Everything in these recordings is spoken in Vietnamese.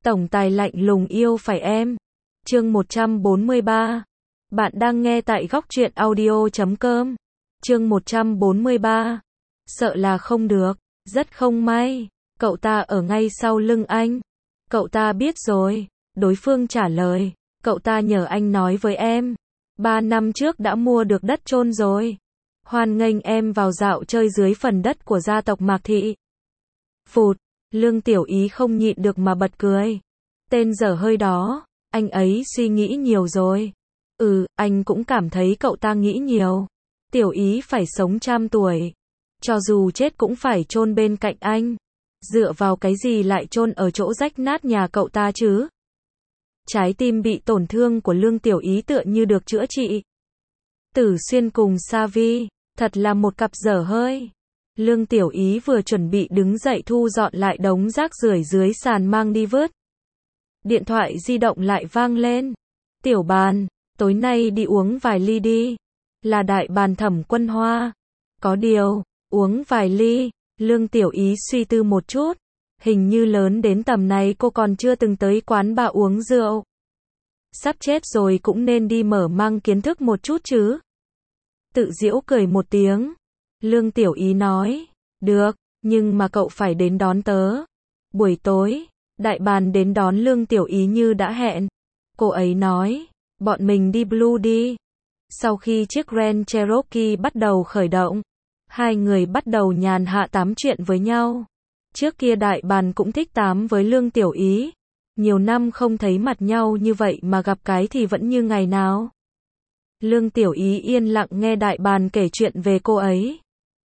Tổng tài lạnh lùng yêu phải em. Chương 143. Bạn đang nghe tại góc truyện audio.com. Chương 143. Sợ là không được, rất không may. Cậu ta ở ngay sau lưng anh. Cậu ta biết rồi. Đối phương trả lời. Cậu ta nhờ anh nói với em. 3 năm trước đã mua được đất chôn rồi. Hoan nghênh em vào dạo chơi dưới phần đất của gia tộc Mạc Thị. Phụt, Lương Tiểu Ý không nhịn được mà bật cười. Tên dở hơi đó, anh ấy suy nghĩ nhiều rồi. Anh cũng cảm thấy cậu ta nghĩ nhiều. Tiểu Ý phải sống trăm tuổi. Cho dù chết cũng phải chôn bên cạnh anh. Dựa vào cái gì lại chôn ở chỗ rách nát nhà cậu ta chứ? Trái tim bị tổn thương của Lương Tiểu Ý tựa như được chữa trị. Tử Xuyên cùng Sa Vi, thật là một cặp dở hơi. Lương Tiểu Ý vừa chuẩn bị đứng dậy thu dọn lại đống rác rưởi dưới sàn mang đi vứt. Điện thoại di động lại vang lên. Tiểu Bàn, tối nay đi uống vài ly đi. Là Đại Bàn Thẩm Quân Hoa. Có điều, uống vài ly. Lương Tiểu Ý suy tư một chút. Hình như lớn đến tầm này cô còn chưa từng tới quán bar uống rượu. Sắp chết rồi cũng nên đi mở mang kiến thức một chút chứ. Tự giễu cười một tiếng. Lương Tiểu Ý nói. Được, nhưng mà cậu phải đến đón tớ. Buổi tối, Đại Bàn đến đón Lương Tiểu Ý như đã hẹn. Cô ấy nói. Bọn mình đi Blue đi. Sau khi chiếc Grand Cherokee bắt đầu khởi động, hai người bắt đầu nhàn hạ tám chuyện với nhau. Trước kia Đại Bàn cũng thích tám với Lương Tiểu Ý. Nhiều năm không thấy mặt nhau như vậy mà gặp cái thì vẫn như ngày nào. Lương Tiểu Ý yên lặng nghe Đại Bàn kể chuyện về cô ấy.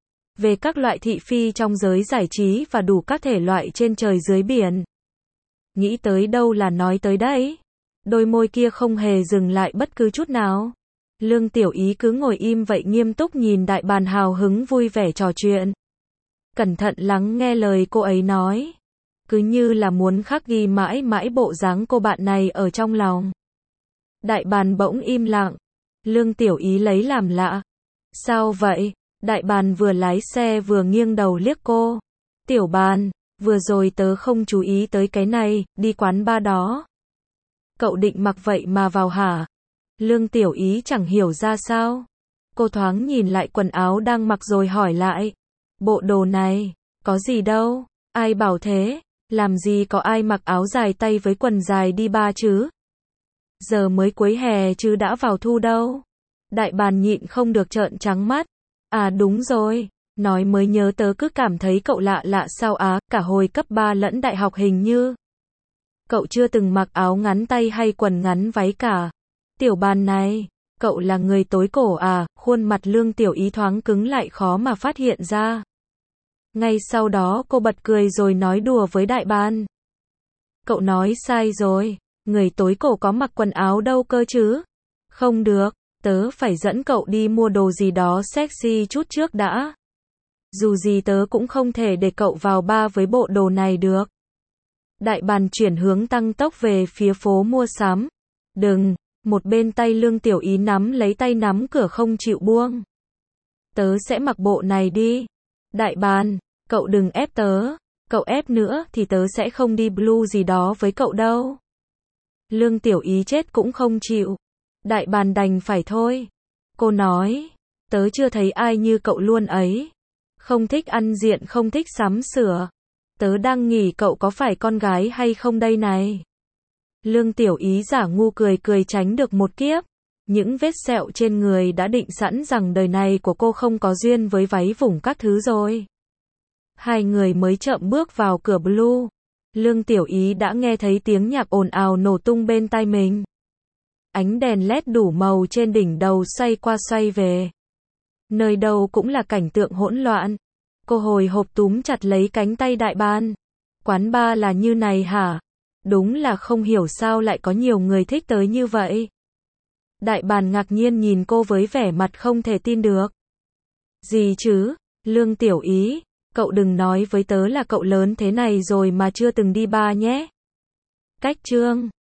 Về các loại thị phi trong giới giải trí và đủ các thể loại trên trời dưới biển. Nghĩ tới đâu là nói tới đấy. Đôi môi kia không hề dừng lại bất cứ chút nào. Lương Tiểu Ý cứ ngồi im vậy nghiêm túc nhìn Đại Bàn hào hứng vui vẻ trò chuyện. Cẩn thận lắng nghe lời cô ấy nói. Cứ như là muốn khắc ghi mãi mãi bộ dáng cô bạn này ở trong lòng. Đại Bàn bỗng im lặng. Lương Tiểu Ý lấy làm lạ. Sao vậy? Đại Bàn vừa lái xe vừa nghiêng đầu liếc cô. Tiểu Bàn, vừa rồi tớ không chú ý tới cái này, đi quán bar đó. Cậu định mặc vậy mà vào hả? Lương Tiểu Ý chẳng hiểu ra sao. Cô thoáng nhìn lại quần áo đang mặc rồi hỏi lại. Bộ đồ này, có gì đâu, ai bảo thế, làm gì có ai mặc áo dài tay với quần dài đi bar chứ? Giờ mới cuối hè chứ đã vào thu đâu. Đại Bàn nhịn không được trợn trắng mắt. À đúng rồi, nói mới nhớ tớ cứ cảm thấy cậu lạ lạ sao á, cả hồi cấp 3 lẫn đại học hình như. Cậu chưa từng mặc áo ngắn tay hay quần ngắn váy cả. Tiểu Bàn này, cậu là người tối cổ à? Khuôn mặt Lương Tiểu Ý thoáng cứng lại khó mà phát hiện ra. Ngay sau đó cô bật cười rồi nói đùa với Đại Bàn. Cậu nói sai rồi, người tối cổ có mặc quần áo đâu cơ chứ? Không được, tớ phải dẫn cậu đi mua đồ gì đó sexy chút trước đã. Dù gì tớ cũng không thể để cậu vào bar với bộ đồ này được. Đại Bàn chuyển hướng tăng tốc về phía phố mua sắm. Đừng, một bên tay Lương Tiểu Ý nắm lấy tay nắm cửa không chịu buông. Tớ sẽ mặc bộ này đi. Đại Bàn, cậu đừng ép tớ. Cậu ép nữa thì tớ sẽ không đi Blue gì đó với cậu đâu. Lương Tiểu Ý chết cũng không chịu. Đại Bàn đành phải thôi. Cô nói, tớ chưa thấy ai như cậu luôn ấy. Không thích ăn diện, không thích sắm sửa. Tớ đang nghĩ cậu có phải con gái hay không đây này. Lương Tiểu Ý giả ngu cười cười tránh được một kiếp. Những vết sẹo trên người đã định sẵn rằng đời này của cô không có duyên với váy vùng các thứ rồi. Hai người mới chậm bước vào cửa Blue. Lương Tiểu Ý đã nghe thấy tiếng nhạc ồn ào nổ tung bên tai mình. Ánh đèn LED đủ màu trên đỉnh đầu xoay qua xoay về. Nơi đâu cũng là cảnh tượng hỗn loạn. Cô hồi hộp túm chặt lấy cánh tay Đại Bàn. Quán bar là như này hả? Đúng là không hiểu sao lại có nhiều người thích tới như vậy. Đại Bàn ngạc nhiên nhìn cô với vẻ mặt không thể tin được. Gì chứ? Lương Tiểu Ý, cậu đừng nói với tớ là cậu lớn thế này rồi mà chưa từng đi bar nhé. Cách chương